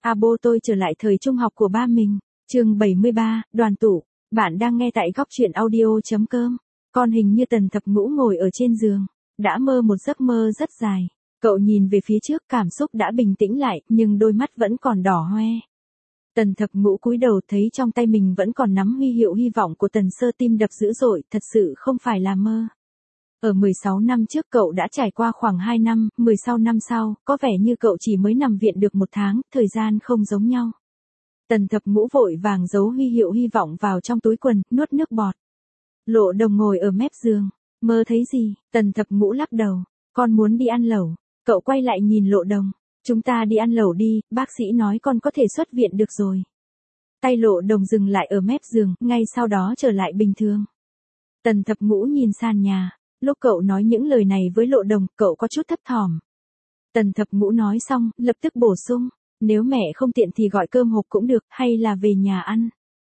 Abo tôi trở lại thời trung học của ba mình. Chương 73, đoàn tụ. Bạn đang nghe tại góc truyện audio.com. Con hình như Tần Thập Ngũ ngồi ở trên giường, đã mơ một giấc mơ rất dài. Cậu nhìn về phía trước, cảm xúc đã bình tĩnh lại, nhưng đôi mắt vẫn còn đỏ hoe. Tần Thập Ngũ cúi đầu thấy trong tay mình vẫn còn nắm huy hiệu hy vọng của Tần Sơ, tim đập dữ dội, thật sự không phải là mơ. Ở 16 năm trước cậu đã trải qua khoảng 2 năm, 16 năm sau, có vẻ như cậu chỉ mới nằm viện được 1 tháng, thời gian không giống nhau. Tần Thập Ngũ vội vàng giấu huy hiệu hy vọng vào trong túi quần, nuốt nước bọt. Lộ Đồng ngồi ở mép giường, mơ thấy gì? Tần Thập Ngũ lắc đầu, con muốn đi ăn lẩu. Cậu quay lại nhìn Lộ Đồng, chúng ta đi ăn lẩu đi, bác sĩ nói con có thể xuất viện được rồi. Tay Lộ Đồng dừng lại ở mép giường, ngay sau đó trở lại bình thường. Tần Thập Ngũ nhìn sàn nhà. Lúc cậu nói những lời này với Lộ Đồng, cậu có chút thấp thỏm. Tần Thập Ngũ nói xong, lập tức bổ sung, nếu mẹ không tiện thì gọi cơm hộp cũng được, hay là về nhà ăn.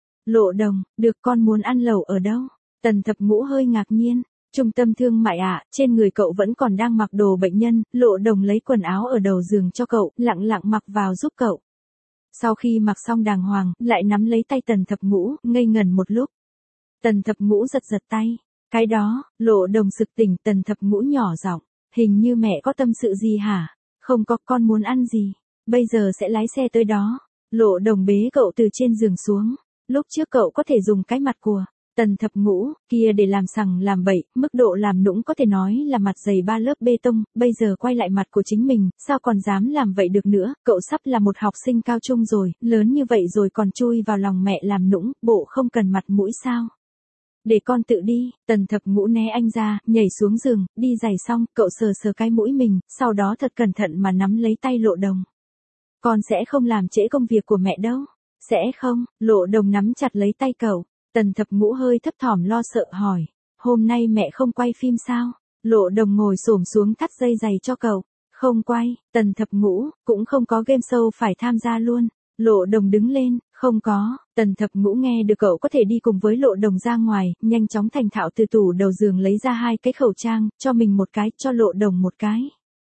Lộ Đồng, được, con muốn ăn lẩu ở đâu? Tần Thập Ngũ hơi ngạc nhiên, trung tâm thương mại ạ, trên người cậu vẫn còn đang mặc đồ bệnh nhân. Lộ Đồng lấy quần áo ở đầu giường cho cậu, lặng lặng mặc vào giúp cậu. Sau khi mặc xong đàng hoàng, lại nắm lấy tay Tần Thập Ngũ, ngây ngẩn một lúc. Tần Thập Ngũ giật giật tay. Cái đó, Lộ Đồng sực tỉnh. Tần Thập Ngũ nhỏ giọng, hình như mẹ có tâm sự gì hả? Không có, con muốn ăn gì? Bây giờ sẽ lái xe tới đó. Lộ Đồng bế cậu từ trên giường xuống. Lúc trước cậu có thể dùng cái mặt của Tần Thập Ngũ kia để làm sằng làm bậy, mức độ làm nũng có thể nói là mặt dày 3 lớp bê tông, bây giờ quay lại mặt của chính mình, sao còn dám làm vậy được nữa? Cậu sắp là một học sinh cao trung rồi, lớn như vậy rồi còn chui vào lòng mẹ làm nũng, bộ không cần mặt mũi sao? Để con tự đi. Tần Thập Ngũ né anh ra, nhảy xuống giường, đi giày xong, cậu sờ sờ cái mũi mình, sau đó thật cẩn thận mà nắm lấy tay Lộ Đồng. Con sẽ không làm trễ công việc của mẹ đâu. Sẽ không? Lộ Đồng nắm chặt lấy tay cậu. Tần Thập Ngũ hơi thấp thỏm lo sợ hỏi, hôm nay mẹ không quay phim sao? Lộ Đồng ngồi xổm xuống thắt dây giày cho cậu. Không quay. Tần Thập Ngũ, cũng không có game show phải tham gia luôn. Lộ Đồng đứng lên, không có. Tần Thập Ngũ nghe được cậu có thể đi cùng với Lộ Đồng ra ngoài, nhanh chóng thành thạo từ tủ đầu giường lấy ra 2 cái khẩu trang, cho mình một cái, cho Lộ Đồng một cái.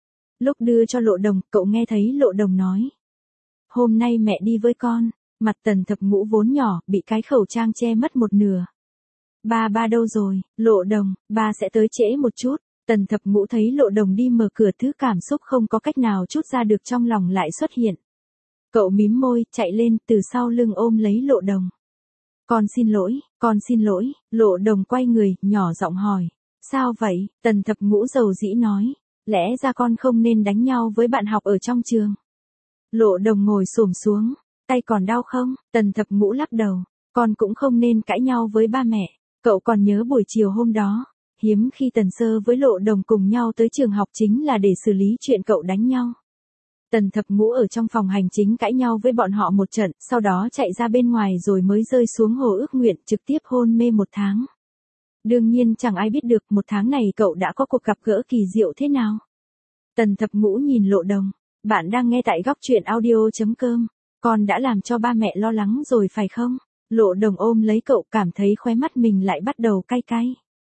Lúc đưa cho Lộ Đồng, cậu nghe thấy Lộ Đồng nói, hôm nay mẹ đi với con. Mặt Tần Thập Ngũ vốn nhỏ, bị cái khẩu trang che mất một nửa. Ba đâu rồi? Lộ Đồng, ba sẽ tới trễ một chút. Tần Thập Ngũ thấy Lộ Đồng đi mở cửa, thứ cảm xúc không có cách nào trút ra được trong lòng lại xuất hiện. Cậu mím môi, chạy lên, từ sau lưng ôm lấy Lộ Đồng. Con xin lỗi. Lộ Đồng quay người, nhỏ giọng hỏi. Sao vậy? Tần Thập Ngũ dầu dĩ nói. Lẽ ra con không nên đánh nhau với bạn học ở trong trường. Lộ Đồng ngồi xổm xuống. Tay còn đau không? Tần Thập Ngũ lắc đầu. Con cũng không nên cãi nhau với ba mẹ. Cậu còn nhớ buổi chiều hôm đó, hiếm khi Tần Sơ với Lộ Đồng cùng nhau tới trường học chính là để xử lý chuyện cậu đánh nhau. Tần Thập Ngũ ở trong phòng hành chính cãi nhau với bọn họ một trận, sau đó chạy ra bên ngoài rồi mới rơi xuống hồ ước nguyện, trực tiếp hôn mê 1 tháng. Đương nhiên chẳng ai biết được 1 tháng này cậu đã có cuộc gặp gỡ kỳ diệu thế nào. Tần Thập Ngũ nhìn Lộ Đồng. Bạn đang nghe tại góc truyện audio.com. Con đã làm cho ba mẹ lo lắng rồi phải không? Lộ Đồng ôm lấy cậu, cảm thấy khóe mắt mình lại bắt đầu cay cay.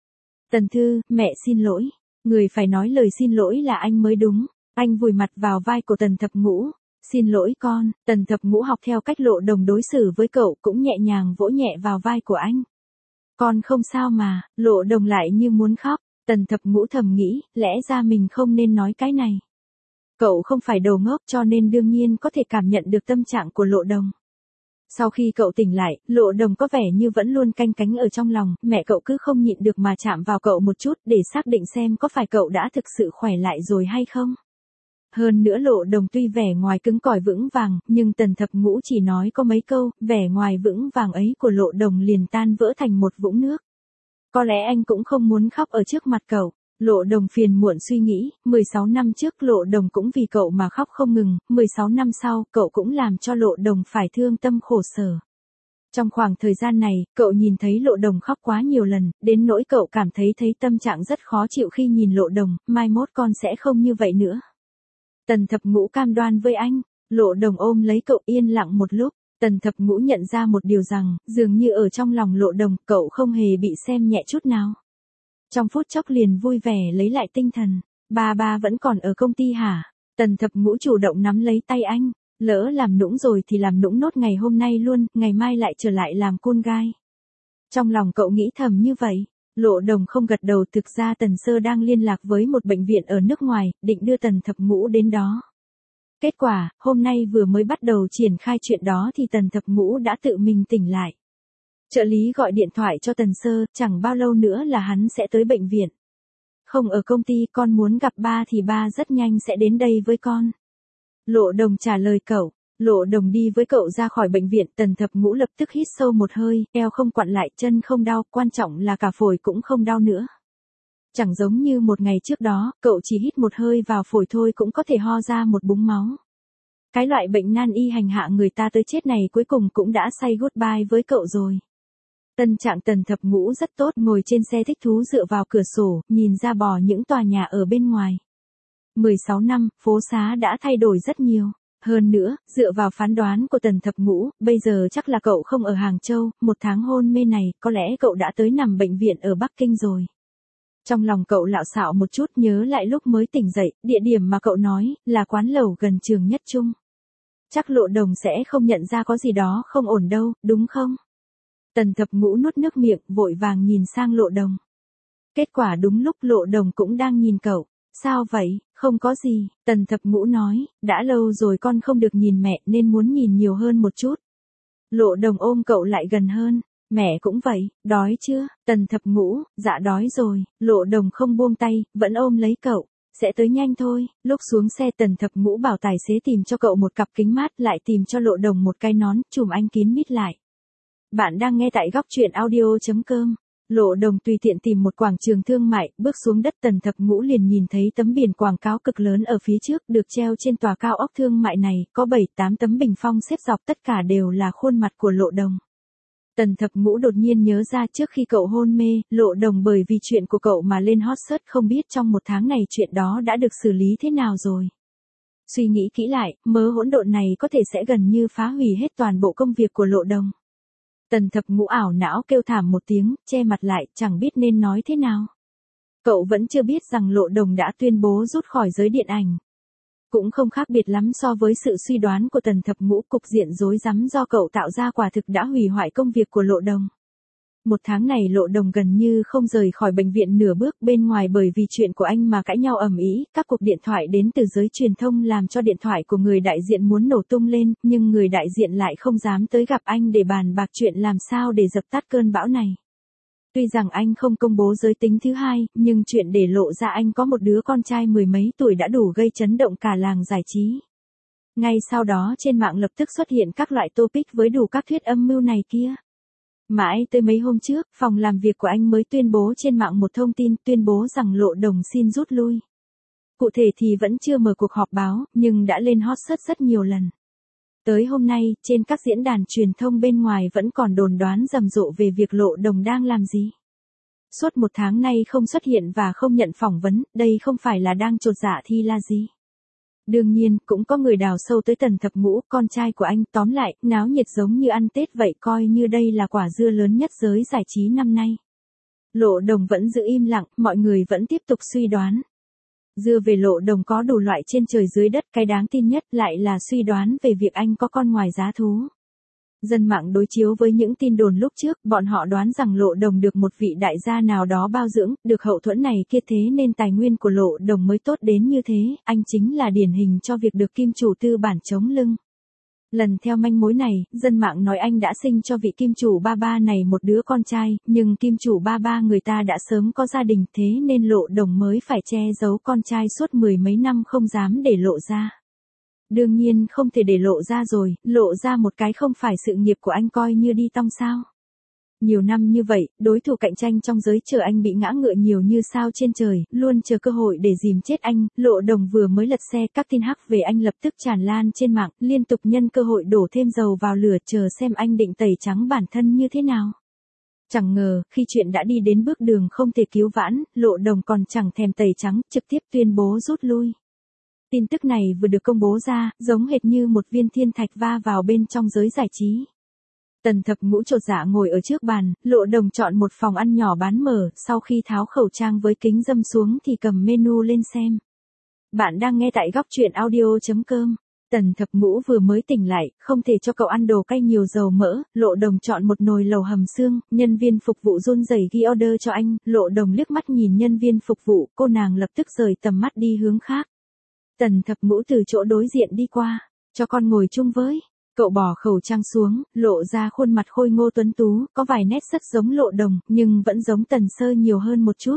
Tần Thư, mẹ xin lỗi. Người phải nói lời xin lỗi là anh mới đúng. Anh vùi mặt vào vai của Tần Thập Ngũ. Xin lỗi con. Tần Thập Ngũ học theo cách Lộ Đồng đối xử với cậu, cũng nhẹ nhàng vỗ nhẹ vào vai của anh. Con không sao mà. Lộ Đồng lại như muốn khóc. Tần Thập Ngũ thầm nghĩ, lẽ ra mình không nên nói cái này. Cậu không phải đồ ngốc, cho nên đương nhiên có thể cảm nhận được tâm trạng của Lộ Đồng. Sau khi cậu tỉnh lại, Lộ Đồng có vẻ như vẫn luôn canh cánh ở trong lòng, mẹ cậu cứ không nhịn được mà chạm vào cậu một chút để xác định xem có phải cậu đã thực sự khỏe lại rồi hay không. Hơn nữa Lộ Đồng tuy vẻ ngoài cứng cỏi vững vàng, nhưng Tần Thập Ngũ chỉ nói có mấy câu, vẻ ngoài vững vàng ấy của Lộ Đồng liền tan vỡ thành một vũng nước. Có lẽ anh cũng không muốn khóc ở trước mặt cậu. Lộ Đồng phiền muộn suy nghĩ, 16 năm trước Lộ Đồng cũng vì cậu mà khóc không ngừng, 16 năm sau, cậu cũng làm cho Lộ Đồng phải thương tâm khổ sở. Trong khoảng thời gian này, cậu nhìn thấy Lộ Đồng khóc quá nhiều lần, đến nỗi cậu cảm thấy tâm trạng rất khó chịu khi nhìn Lộ Đồng, mai mốt con sẽ không như vậy nữa. Tần Thập Ngũ cam đoan với anh. Lộ Đồng ôm lấy cậu yên lặng một lúc. Tần Thập Ngũ nhận ra một điều rằng, dường như ở trong lòng Lộ Đồng, cậu không hề bị xem nhẹ chút nào. Trong phút chốc liền vui vẻ lấy lại tinh thần. Ba vẫn còn ở công ty hả? Tần Thập Ngũ chủ động nắm lấy tay anh. Lỡ làm nũng rồi thì làm nũng nốt ngày hôm nay luôn, ngày mai lại trở lại làm côn gai. Trong lòng cậu nghĩ thầm như vậy. Lộ Đồng không gật đầu, thực ra Tần Sơ đang liên lạc với một bệnh viện ở nước ngoài, định đưa Tần Thập Ngũ đến đó. Kết quả, hôm nay vừa mới bắt đầu triển khai chuyện đó thì Tần Thập Ngũ đã tự mình tỉnh lại. Trợ lý gọi điện thoại cho Tần Sơ, chẳng bao lâu nữa là hắn sẽ tới bệnh viện. Không ở công ty, con muốn gặp ba thì ba rất nhanh sẽ đến đây với con. Lộ Đồng trả lời cậu. Lộ Đồng đi với cậu ra khỏi bệnh viện, Tần Thập Ngũ lập tức hít sâu một hơi, eo không quặn lại, chân không đau, quan trọng là cả phổi cũng không đau nữa. Chẳng giống như một ngày trước đó, cậu chỉ hít một hơi vào phổi thôi cũng có thể ho ra một búng máu. Cái loại bệnh nan y hành hạ người ta tới chết này cuối cùng cũng đã say goodbye với cậu rồi. Tâm trạng Tần Thập Ngũ rất tốt, ngồi trên xe thích thú dựa vào cửa sổ, nhìn ra bò những tòa nhà ở bên ngoài. 16 năm, phố xá đã thay đổi rất nhiều. Hơn nữa, dựa vào phán đoán của Tần Thập Ngũ, bây giờ chắc là cậu không ở Hàng Châu, một tháng hôn mê này, có lẽ cậu đã tới nằm bệnh viện ở Bắc Kinh rồi. Trong lòng cậu lạo xạo một chút, nhớ lại lúc mới tỉnh dậy, địa điểm mà cậu nói, là quán lẩu gần trường Nhất Trung. Chắc Lộ Đồng sẽ không nhận ra có gì đó không ổn đâu, đúng không? Tần Thập Ngũ nuốt nước miệng, vội vàng nhìn sang Lộ Đồng. Kết quả đúng lúc Lộ Đồng cũng đang nhìn cậu. Sao vậy, không có gì, Tần Thập Ngũ nói, đã lâu rồi con không được nhìn mẹ nên muốn nhìn nhiều hơn một chút. Lộ Đồng ôm cậu lại gần hơn, mẹ cũng vậy, đói chưa, Tần Thập Ngũ, dạ đói rồi, Lộ Đồng không buông tay, vẫn ôm lấy cậu, sẽ tới nhanh thôi. Lúc xuống xe Tần Thập Ngũ bảo tài xế tìm cho cậu một cặp kính mát, lại tìm cho Lộ Đồng một cái nón, chùm anh kín mít lại. Bạn đang nghe tại góc truyện audio.com. Lộ Đồng tùy tiện tìm một quảng trường thương mại, bước xuống đất, Tần Thập Ngũ liền nhìn thấy tấm biển quảng cáo cực lớn ở phía trước, được treo trên tòa cao ốc thương mại này, có 7-8 tấm bình phong xếp dọc, tất cả đều là khuôn mặt của Lộ Đồng. Tần Thập Ngũ đột nhiên nhớ ra trước khi cậu hôn mê, Lộ Đồng bởi vì chuyện của cậu mà lên hot search, không biết trong một tháng này chuyện đó đã được xử lý thế nào rồi. Suy nghĩ kỹ lại, mớ hỗn độn này có thể sẽ gần như phá hủy hết toàn bộ công việc của Lộ Đồng. Tần Thập Ngũ ảo não kêu thảm một tiếng, che mặt lại, chẳng biết nên nói thế nào. Cậu vẫn chưa biết rằng Lộ Đồng đã tuyên bố rút khỏi giới điện ảnh. Cũng không khác biệt lắm so với sự suy đoán của Tần Thập Ngũ, cục diện rối rắm do cậu tạo ra quả thực đã hủy hoại công việc của Lộ Đồng. Một tháng này Lộ Đồng gần như không rời khỏi bệnh viện nửa bước, bên ngoài bởi vì chuyện của anh mà cãi nhau ầm ĩ, các cuộc điện thoại đến từ giới truyền thông làm cho điện thoại của người đại diện muốn nổ tung lên, nhưng người đại diện lại không dám tới gặp anh để bàn bạc chuyện làm sao để dập tắt cơn bão này. Tuy rằng anh không công bố giới tính thứ hai, nhưng chuyện để lộ ra anh có một đứa con trai mười mấy tuổi đã đủ gây chấn động cả làng giải trí. Ngay sau đó trên mạng lập tức xuất hiện các loại topic với đủ các thuyết âm mưu này kia. Mãi tới mấy hôm trước, phòng làm việc của anh mới tuyên bố trên mạng một thông tin, tuyên bố rằng Lộ Đồng xin rút lui. Cụ thể thì vẫn chưa mở cuộc họp báo, nhưng đã lên hot search rất nhiều lần. Tới hôm nay, trên các diễn đàn truyền thông bên ngoài vẫn còn đồn đoán rầm rộ về việc Lộ Đồng đang làm gì. Suốt một tháng nay không xuất hiện và không nhận phỏng vấn, đây không phải là đang chột dạ thì là gì. Đương nhiên, cũng có người đào sâu tới Tần Thập Ngũ, con trai của anh, tóm lại, náo nhiệt giống như ăn Tết vậy, coi như đây là quả dưa lớn nhất giới giải trí năm nay. Lộ Đồng vẫn giữ im lặng, mọi người vẫn tiếp tục suy đoán. Dưa về Lộ Đồng có đủ loại trên trời dưới đất, cái đáng tin nhất lại là suy đoán về việc anh có con ngoài giá thú. Dân mạng đối chiếu với những tin đồn lúc trước, bọn họ đoán rằng Lộ Đồng được một vị đại gia nào đó bao dưỡng, được hậu thuẫn này kia, thế nên tài nguyên của Lộ Đồng mới tốt đến như thế, anh chính là điển hình cho việc được kim chủ tư bản chống lưng. Lần theo manh mối này, dân mạng nói anh đã sinh cho vị kim chủ ba ba này một đứa con trai, nhưng kim chủ ba ba người ta đã sớm có gia đình, thế nên Lộ Đồng mới phải che giấu con trai suốt mười mấy năm không dám để lộ ra. Đương nhiên không thể để lộ ra rồi, lộ ra một cái không phải sự nghiệp của anh coi như đi tong sao. Nhiều năm như vậy, đối thủ cạnh tranh trong giới chờ anh bị ngã ngựa nhiều như sao trên trời, luôn chờ cơ hội để dìm chết anh. Lộ Đồng vừa mới lật xe, các tin hắc về anh lập tức tràn lan trên mạng, liên tục nhân cơ hội đổ thêm dầu vào lửa, chờ xem anh định tẩy trắng bản thân như thế nào. Chẳng ngờ, khi chuyện đã đi đến bước đường không thể cứu vãn, Lộ Đồng còn chẳng thèm tẩy trắng, trực tiếp tuyên bố rút lui. Tin tức này vừa được công bố ra, giống hệt như một viên thiên thạch va vào bên trong giới giải trí. Tần Thập Ngũ chột dạ ngồi ở trước bàn, Lộ Đồng chọn một phòng ăn nhỏ bán mở, sau khi tháo khẩu trang với kính râm xuống thì cầm menu lên xem. Bạn đang nghe tại góc truyện audio.com. Tần Thập Ngũ vừa mới tỉnh lại, không thể cho cậu ăn đồ cay nhiều dầu mỡ, Lộ Đồng chọn một nồi lẩu hầm xương, nhân viên phục vụ run rẩy ghi order cho anh, Lộ Đồng liếc mắt nhìn nhân viên phục vụ, cô nàng lập tức rời tầm mắt đi hướng khác. Tần Thập Ngũ từ chỗ đối diện đi qua, cho con ngồi chung với. Cậu bỏ khẩu trang xuống, lộ ra khuôn mặt khôi ngô tuấn tú, có vài nét rất giống Lộ Đồng, nhưng vẫn giống Tần Sơ nhiều hơn một chút.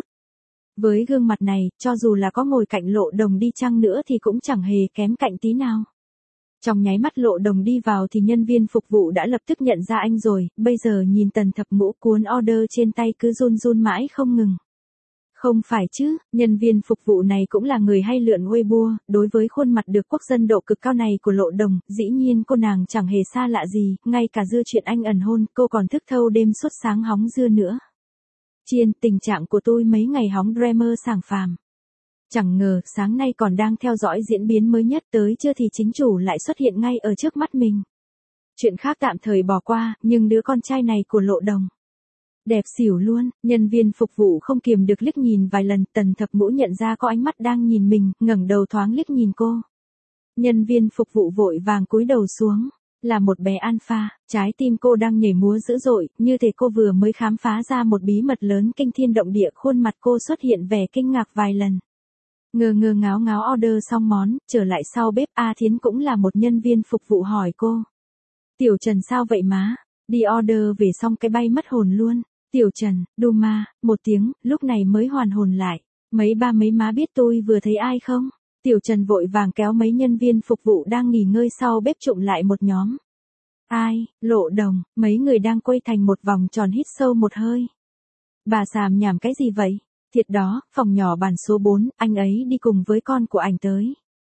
Với gương mặt này, cho dù là có ngồi cạnh Lộ Đồng đi chăng nữa thì cũng chẳng hề kém cạnh tí nào. Trong nháy mắt Lộ Đồng đi vào thì nhân viên phục vụ đã lập tức nhận ra anh rồi, bây giờ nhìn Tần Thập Ngũ cuốn order trên tay cứ run run mãi không ngừng. Không phải chứ, nhân viên phục vụ này cũng là người hay lượn Weibo, đối với khuôn mặt được quốc dân độ cực cao này của Lộ Đồng, dĩ nhiên cô nàng chẳng hề xa lạ gì, ngay cả dưa chuyện anh ẩn hôn, cô còn thức thâu đêm suốt sáng hóng dưa nữa. Chiên, tình trạng của tôi mấy ngày hóng dreamer sảng phàm. Chẳng ngờ, sáng nay còn đang theo dõi diễn biến mới nhất, tới chưa thì chính chủ lại xuất hiện ngay ở trước mắt mình. Chuyện khác tạm thời bỏ qua, nhưng đứa con trai này của Lộ Đồng. Đẹp xỉu luôn, nhân viên phục vụ không kiềm được liếc nhìn vài lần, Tần Thập Ngũ nhận ra có ánh mắt đang nhìn mình, ngẩng đầu thoáng liếc nhìn cô. Nhân viên phục vụ vội vàng cúi đầu xuống, là một bé alpha, trái tim cô đang nhảy múa dữ dội, như thể cô vừa mới khám phá ra một bí mật lớn kinh thiên động địa, khuôn mặt cô xuất hiện vẻ kinh ngạc vài lần. Ngơ ngơ ngáo ngáo order xong món, trở lại sau bếp, A Thiến cũng là một nhân viên phục vụ hỏi cô. Tiểu Trần sao vậy má? Đi order về xong cái bay mất hồn luôn. Tiểu Trần, Duma, một tiếng, lúc này mới hoàn hồn lại. Mấy ba mấy má biết tôi vừa thấy ai không? Tiểu Trần vội vàng kéo mấy nhân viên phục vụ đang nghỉ ngơi sau bếp trụm lại một nhóm. Ai, Lộ Đồng, mấy người đang quay thành một vòng tròn hít sâu một hơi. Bà xàm nhảm cái gì vậy? Thiệt đó, phòng nhỏ bàn số 4, anh ấy đi cùng với con của anh tới.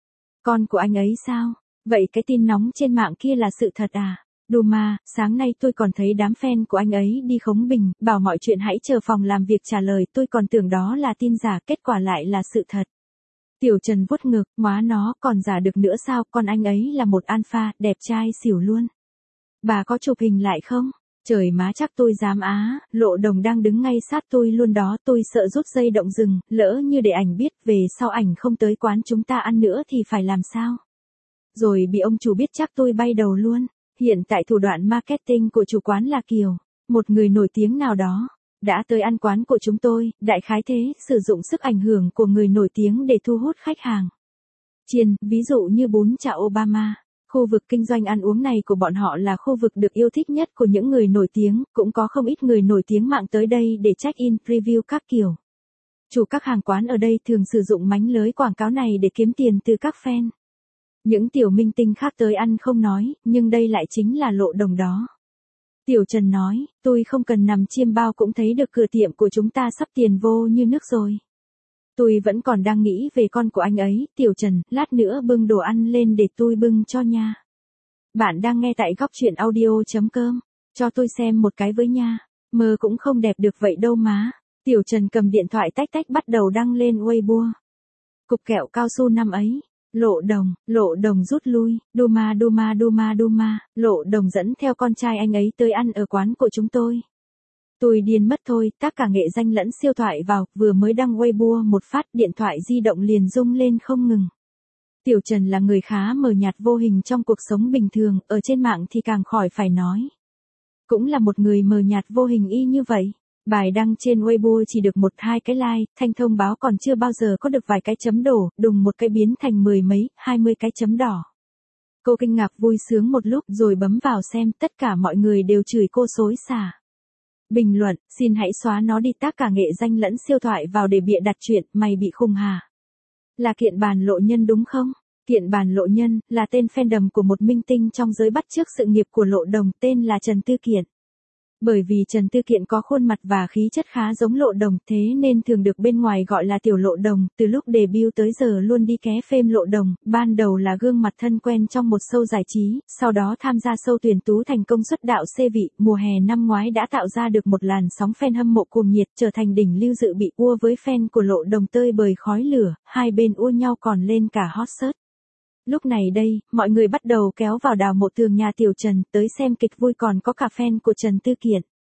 Con của anh ấy sao? Vậy cái tin nóng trên mạng kia là sự thật à? Duma, sáng nay tôi còn thấy đám fan của anh ấy đi khống bình, bảo mọi chuyện hãy chờ phòng làm việc trả lời, tôi còn tưởng đó là tin giả, kết quả lại là sự thật. Tiểu Trần vuốt ngực, má nó, còn giả được nữa sao, con anh ấy là một alpha, đẹp trai xỉu luôn. Bà có chụp hình lại không? Trời má chắc tôi dám á, Lộ Đồng đang đứng ngay sát tôi luôn đó, tôi sợ rút dây động rừng, lỡ như để ảnh biết, về sau ảnh không tới quán chúng ta ăn nữa thì phải làm sao? Rồi bị ông chủ biết chắc tôi bay đầu luôn. Hiện tại thủ đoạn marketing của chủ quán là Kiều, một người nổi tiếng nào đó, đã tới ăn quán của chúng tôi, đại khái thế, sử dụng sức ảnh hưởng của người nổi tiếng để thu hút khách hàng. Chiên, ví dụ như bún chả Obama. Khu vực kinh doanh ăn uống này của bọn họ là khu vực được yêu thích nhất của những người nổi tiếng, cũng có không ít người nổi tiếng mạng tới đây để check-in, review các kiểu. Chủ các hàng quán ở đây thường sử dụng mánh lới quảng cáo này để kiếm tiền từ các fan. Những tiểu minh tinh khác tới ăn không nói, nhưng đây lại chính là Lộ Đồng đó. Tiểu Trần nói, tôi không cần nằm chiêm bao cũng thấy được cửa tiệm của chúng ta sắp tiền vô như nước rồi. Tôi vẫn còn đang nghĩ về con của anh ấy, Tiểu Trần, lát nữa bưng đồ ăn lên để tôi bưng cho nha. Bạn đang nghe tại góc truyện audio.com, cho tôi xem một cái với nha, mơ cũng không đẹp được vậy đâu má. Tiểu Trần cầm điện thoại tách tách bắt đầu đăng lên Weibo. Cục kẹo cao su năm ấy. Lộ Đồng rút lui, Duma, Lộ Đồng dẫn theo con trai anh ấy tới ăn ở quán của chúng tôi. Tôi điên mất thôi, tác cả nghệ danh lẫn siêu thoại vào, vừa mới đăng Weibo một phát, điện thoại di động liền rung lên không ngừng. Tiểu Trần là người khá mờ nhạt vô hình trong cuộc sống bình thường, ở trên mạng thì càng khỏi phải nói. Cũng là một người mờ nhạt vô hình y như vậy. Bài đăng trên Weibo chỉ được 1-2 cái like, thanh thông báo còn chưa bao giờ có được vài cái chấm đổ, đùng một cái biến thành 10 mấy, 20 cái chấm đỏ. Cô kinh ngạc vui sướng một lúc rồi bấm vào xem, tất cả mọi người đều chửi cô xối xả. Bình luận, xin hãy xóa nó đi, tác cả nghệ danh lẫn siêu thoại vào để bịa đặt chuyện, mày bị khùng hả? Là Kiện Bàn Lộ Nhân đúng không? Kiện Bàn Lộ Nhân là tên fandom của một minh tinh trong giới bắt chước sự nghiệp của Lộ Đồng, tên là Trần Tư Kiện. Bởi vì Trần Tư Kiện có khuôn mặt và khí chất khá giống Lộ Đồng, thế nên thường được bên ngoài gọi là Tiểu Lộ Đồng, từ lúc debut tới giờ luôn đi ké phêm Lộ Đồng, ban đầu là gương mặt thân quen trong một show giải trí, sau đó tham gia show tuyển tú thành công xuất đạo C vị, mùa hè năm ngoái đã tạo ra được một làn sóng fan hâm mộ cuồng nhiệt, trở thành đỉnh lưu dự bị ua với fan của Lộ Đồng tơi bời khói lửa, hai bên ua nhau còn lên cả hot search. Lúc này đây, mọi người bắt đầu kéo vào đào mộ tường nhà Tiểu Trần, tới xem kịch vui còn có cả fan của Trần Tư Kiện.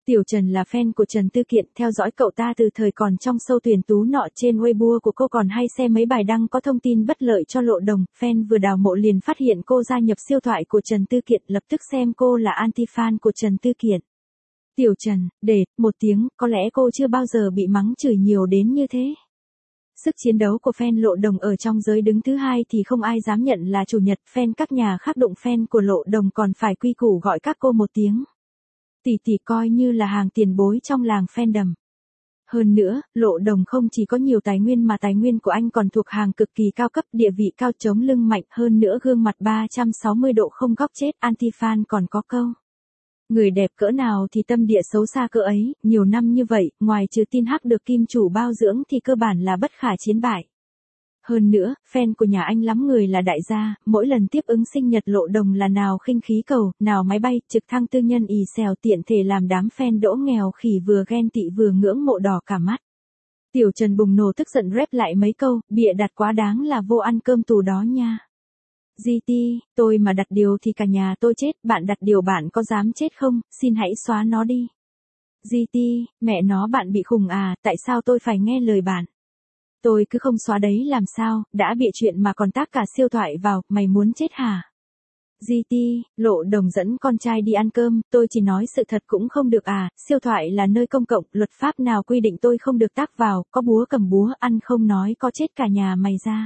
Tiểu Trần là fan của Trần Tư Kiện, theo dõi cậu ta từ thời còn trong show tuyển tú nọ, trên Weibo của cô còn hay xem mấy bài đăng có thông tin bất lợi cho Lộ Đồng, fan vừa đào mộ liền phát hiện cô gia nhập siêu thoại của Trần Tư Kiện, lập tức xem cô là anti-fan của Trần Tư Kiện. Tiểu Trần, để, một tiếng, có lẽ cô chưa bao giờ bị mắng chửi nhiều đến như thế. Sức chiến đấu của fan Lộ Đồng ở trong giới đứng thứ hai thì không ai dám nhận là chủ nhật, fan các nhà khác đụng fan của Lộ Đồng còn phải quy củ gọi các cô một tiếng tỷ tỷ, coi như là hàng tiền bối trong làng fandom. Hơn nữa, Lộ Đồng không chỉ có nhiều tài nguyên mà tài nguyên của anh còn thuộc hàng cực kỳ cao cấp, địa vị cao, chống lưng mạnh, hơn nữa gương mặt 360 độ không góc chết, anti-fan còn có câu. Người đẹp cỡ nào thì tâm địa xấu xa cỡ ấy, nhiều năm như vậy, ngoài trừ tin hắc được kim chủ bao dưỡng thì cơ bản là bất khả chiến bại. Hơn nữa, fan của nhà anh lắm người là đại gia, mỗi lần tiếp ứng sinh nhật Lộ Đồng là nào khinh khí cầu, nào máy bay, trực thăng tư nhân ì xèo, tiện thể làm đám fan đỗ nghèo khỉ vừa ghen tị vừa ngưỡng mộ đỏ cả mắt. Tiểu Trần bùng nổ tức giận rep lại mấy câu, bịa đặt quá đáng là vô ăn cơm tù đó nha. GT, tôi mà đặt điều thì cả nhà tôi chết, bạn đặt điều bạn có dám chết không, xin hãy xóa nó đi. GT, mẹ nó bạn bị khùng à, tại sao tôi phải nghe lời bạn? Tôi cứ không xóa đấy làm sao, đã bịa chuyện mà còn tác cả siêu thoại vào, mày muốn chết hả? GT, Lộ Đồng dẫn con trai đi ăn cơm, tôi chỉ nói sự thật cũng không được à, siêu thoại là nơi công cộng, luật pháp nào quy định tôi không được tác vào, có búa cầm búa, ăn không nói có chết cả nhà mày ra.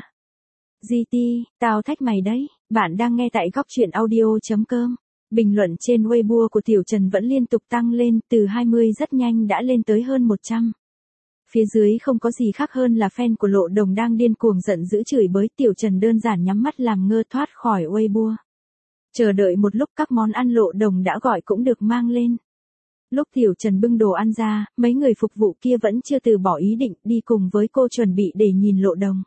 GT, tao thách mày đấy, bạn đang nghe tại góc truyện audio.com. Bình luận trên Weibo của Tiểu Trần vẫn liên tục tăng lên, từ 20 rất nhanh đã lên tới hơn 100. Phía dưới không có gì khác hơn là fan của Lộ Đồng đang điên cuồng giận dữ chửi bới. Tiểu Trần đơn giản nhắm mắt làm ngơ thoát khỏi Weibo. Chờ đợi một lúc các món ăn Lộ Đồng đã gọi cũng được mang lên. Lúc Tiểu Trần bưng đồ ăn ra, mấy người phục vụ kia vẫn chưa từ bỏ ý định đi cùng với cô chuẩn bị để nhìn Lộ Đồng.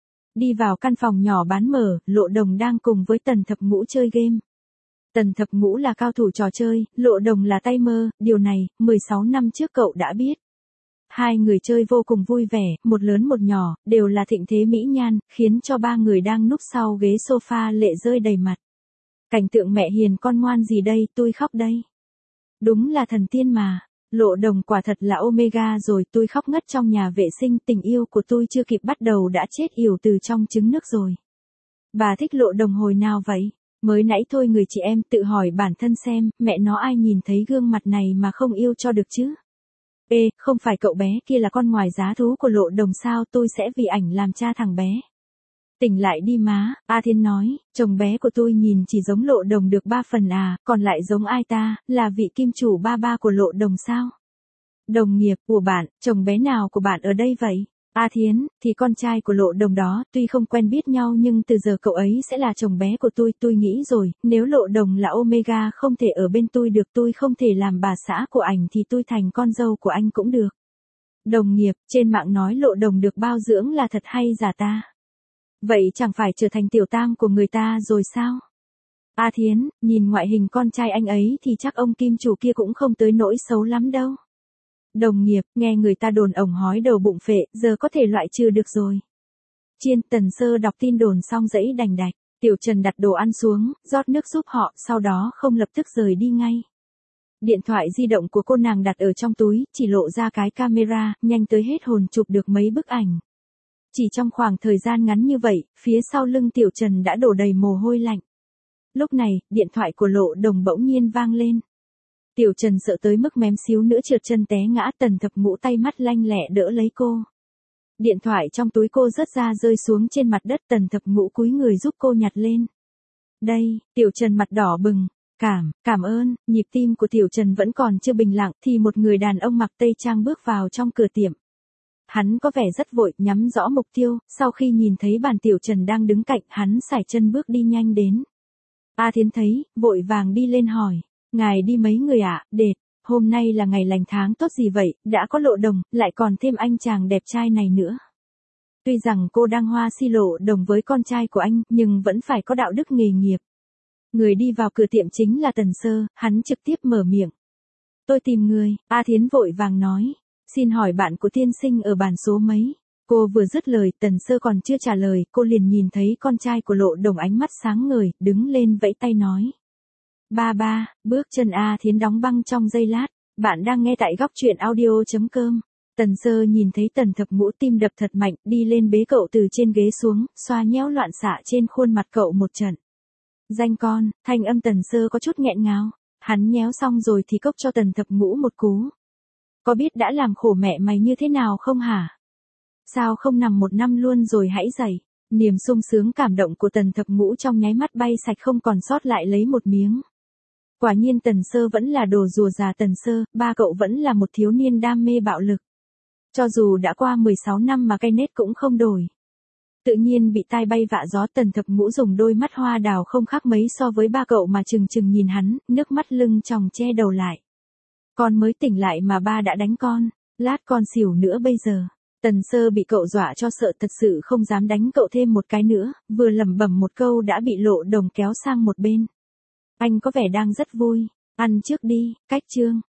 Đi vào căn phòng nhỏ bán mở, Lộ Đồng đang cùng với Tần Thập Ngũ chơi game. Tần Thập Ngũ là cao thủ trò chơi, Lộ Đồng là tay mơ, điều này, 16 năm trước cậu đã biết. Hai người chơi vô cùng vui vẻ, một lớn một nhỏ, đều là thịnh thế mỹ nhan, khiến cho ba người đang núp sau ghế sofa lệ rơi đầy mặt. Cảnh tượng mẹ hiền con ngoan gì đây, tôi khóc đây. Đúng là thần tiên mà. Lộ Đồng quả thật là Omega rồi, tôi khóc ngất trong nhà vệ sinh, tình yêu của tôi chưa kịp bắt đầu đã chết yểu từ trong trứng nước rồi. Bà thích Lộ Đồng hồi nào vậy? Mới nãy thôi người chị em tự hỏi bản thân xem, mẹ nó ai nhìn thấy gương mặt này mà không yêu cho được chứ? Ê, không phải cậu bé kia là con ngoài giá thú của Lộ Đồng sao, tôi sẽ vì ảnh làm cha thằng bé. Tỉnh lại đi má, A Thiên nói, chồng bé của tôi nhìn chỉ giống Lộ Đồng được 3 phần à, còn lại giống ai ta, là vị kim chủ ba ba của Lộ Đồng sao? Đồng nghiệp của bạn, chồng bé nào của bạn ở đây vậy? A Thiến, thì con trai của Lộ Đồng đó, tuy không quen biết nhau nhưng từ giờ cậu ấy sẽ là chồng bé của tôi nghĩ rồi, nếu Lộ Đồng là Omega không thể ở bên tôi được, tôi không thể làm bà xã của ảnh thì tôi thành con dâu của anh cũng được. Đồng nghiệp, trên mạng nói Lộ Đồng được bao dưỡng là thật hay giả ta? Vậy chẳng phải trở thành tiểu tam của người ta rồi sao? A Thiến, nhìn ngoại hình con trai anh ấy thì chắc ông kim chủ kia cũng không tới nỗi xấu lắm đâu. Đồng nghiệp, nghe người ta đồn ổng hói đầu bụng phệ, giờ có thể loại trừ được rồi. Chiên Tần Sơ đọc tin đồn xong dãy đành đạch, Tiểu Trần đặt đồ ăn xuống, rót nước giúp họ, sau đó không lập tức rời đi ngay. Điện thoại di động của cô nàng đặt ở trong túi, chỉ lộ ra cái camera, nhanh tới hết hồn chụp được mấy bức ảnh. Chỉ trong khoảng thời gian ngắn như vậy, phía sau lưng Tiểu Trần đã đổ đầy mồ hôi lạnh. Lúc này, điện thoại của Lộ Đồng bỗng nhiên vang lên. Tiểu Trần sợ tới mức mém xíu nữa trượt chân té ngã. Tần Thập Ngũ tay mắt lanh lẹ đỡ lấy cô. Điện thoại trong túi cô rớt ra rơi xuống trên mặt đất. Tần Thập Ngũ cúi người giúp cô nhặt lên. Đây, Tiểu Trần mặt đỏ bừng. Cảm ơn, nhịp tim của Tiểu Trần vẫn còn chưa bình lặng thì một người đàn ông mặc tây trang bước vào trong cửa tiệm. Hắn có vẻ rất vội, nhắm rõ mục tiêu, sau khi nhìn thấy bàn Tiểu Trần đang đứng cạnh, hắn sải chân bước đi nhanh đến. A Thiến thấy, vội vàng đi lên hỏi, ngài đi mấy người ạ, Đệt, hôm nay là ngày lành tháng tốt gì vậy, đã có Lộ Đồng, lại còn thêm anh chàng đẹp trai này nữa. Tuy rằng cô đang hoa si Lộ Đồng với con trai của anh, nhưng vẫn phải có đạo đức nghề nghiệp. Người đi vào cửa tiệm chính là Tần Sơ, hắn trực tiếp mở miệng. Tôi tìm người, A Thiến vội vàng nói. Xin hỏi bạn của tiên sinh ở bàn số mấy? Cô vừa dứt lời, Tần Sơ còn chưa trả lời, cô liền nhìn thấy con trai của Lộ Đồng ánh mắt sáng ngời, đứng lên vẫy tay nói. Ba, bước chân A Thiến đóng băng trong giây lát. Bạn đang nghe tại góc truyện audio.com. Tần Sơ nhìn thấy Tần Thập Ngũ tim đập thật mạnh, đi lên bế cậu từ trên ghế xuống, xoa nhéo loạn xạ trên khuôn mặt cậu một trận. Danh con, thanh âm Tần Sơ có chút nghẹn ngào. Hắn nhéo xong rồi thì cốc cho Tần Thập Ngũ một cú. Có biết đã làm khổ mẹ mày như thế nào không hả? Sao không nằm một năm luôn rồi hãy dậy. Niềm sung sướng cảm động của Tần Thập Ngũ trong nháy mắt bay sạch không còn sót lại lấy một miếng. Quả nhiên Tần Sơ vẫn là đồ rùa già Tần Sơ, ba cậu vẫn là một thiếu niên đam mê bạo lực. Cho dù đã qua 16 năm mà cái nết cũng không đổi. Tự nhiên bị tai bay vạ gió, Tần Thập Ngũ dùng đôi mắt hoa đào không khác mấy so với ba cậu mà trừng trừng nhìn hắn, nước mắt lưng tròng che đầu lại. Con mới tỉnh lại mà ba đã đánh con, lát con xỉu nữa bây giờ. Tần Sơ bị cậu dọa cho sợ thật sự không dám đánh cậu thêm một cái nữa, vừa lẩm bẩm một câu đã bị Lộ Đồng kéo sang một bên. Anh có vẻ đang rất vui, ăn trước đi, cách chương.